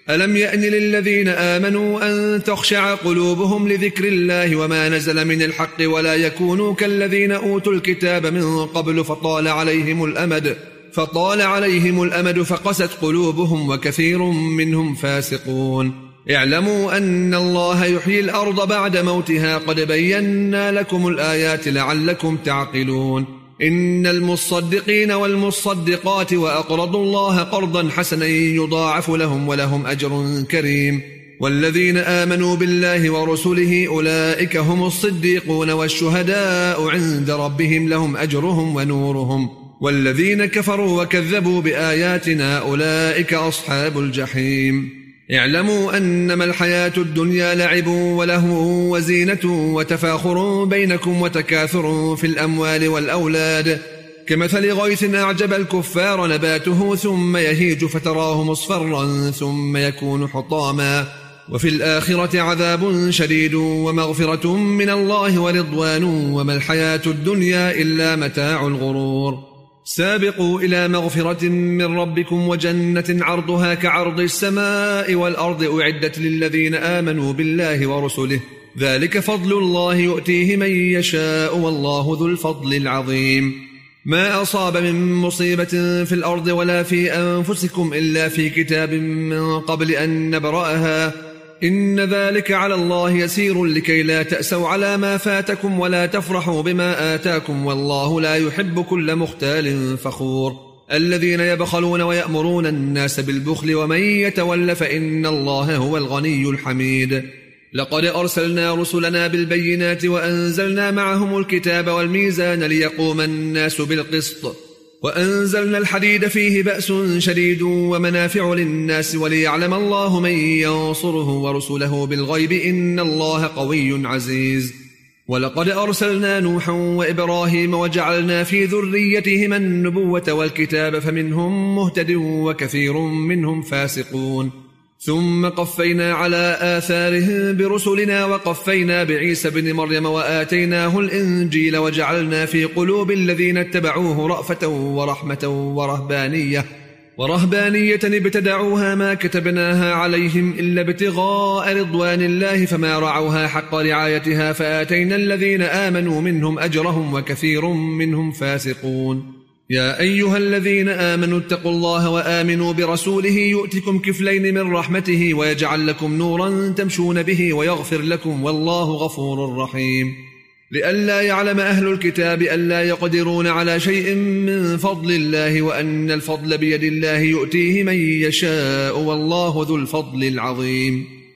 ألم يأن للذين آمنوا أن تخشع قلوبهم لذكر الله وما نزل من الحق ولا يكونوا كالذين أوتوا الكتاب من قبل فطال عليهم الأمد فقست قلوبهم وكثير منهم فاسقون. اعلموا أن الله يحيي الأرض بعد موتها قد بينا لكم الآيات لعلكم تعقلون. إن المصدقين والمصدقات وأقرضوا الله قرضا حسنا يضاعف لهم ولهم أجر كريم. والذين آمنوا بالله ورسله أولئك هم الصديقون والشهداء عند ربهم لهم أجرهم ونورهم. والذين كفروا وكذبوا بآياتنا أولئك أصحاب الجحيم. اعلموا أنما الحياة الدنيا لعب ولهو وزينة وتفاخر بينكم وتكاثر في الأموال والأولاد كمثل غيث أعجب الكفار نباته ثم يهيج فتراه مصفرا ثم يكون حطاما وفي الآخرة عذاب شديد ومغفرة من الله ورضوان وما الحياة الدنيا إلا متاع الغرور. سابقوا إلى مغفرة من ربكم وجنة عرضها كعرض السماء والأرض أعدت للذين آمنوا بالله ورسله ذلك فضل الله يؤتيه من يشاء والله ذو الفضل العظيم. ما أصاب من مصيبة في الأرض ولا في أنفسكم إلا في كتاب من قبل أن نبرأها إن ذلك على الله يسير لكي لا تأسوا على ما فاتكم ولا تفرحوا بما آتاكم والله لا يحب كل مختال فخور. الذين يبخلون ويأمرون الناس بالبخل ومن يتول فإن الله هو الغني الحميد. لقد أرسلنا رسلنا بالبينات وأنزلنا معهم الكتاب والميزان ليقوم الناس بالقسط وأنزلنا الحديد فيه بأس شديد ومنافع للناس وليعلم الله من ينصره ورسله بالغيب إن الله قوي عزيز. ولقد أرسلنا نوحا وإبراهيم وجعلنا في ذريتهما النبوة والكتاب فمنهم مهتد وكثير منهم فاسقون. ثم قفينا على آثارهم برسلنا وقفينا بعيسى بن مريم وآتيناه الإنجيل وجعلنا في قلوب الذين اتبعوه رأفة ورحمة ورهبانية ابتدعوها ما كتبناها عليهم إلا ابتغاء رضوان الله فما رعوها حق رعايتها فآتينا الذين آمنوا منهم أجرهم وكثير منهم فاسقون. يا أيها الذين آمنوا اتقوا الله وآمنوا برسوله يؤتكم كفلين من رحمته ويجعل لكم نورا تمشون به ويغفر لكم والله غفور رحيم. لئلا يعلم أهل الكتاب ألا يقدرون على شيء من فضل الله وأن الفضل بيد الله يؤتيه من يشاء والله ذو الفضل العظيم.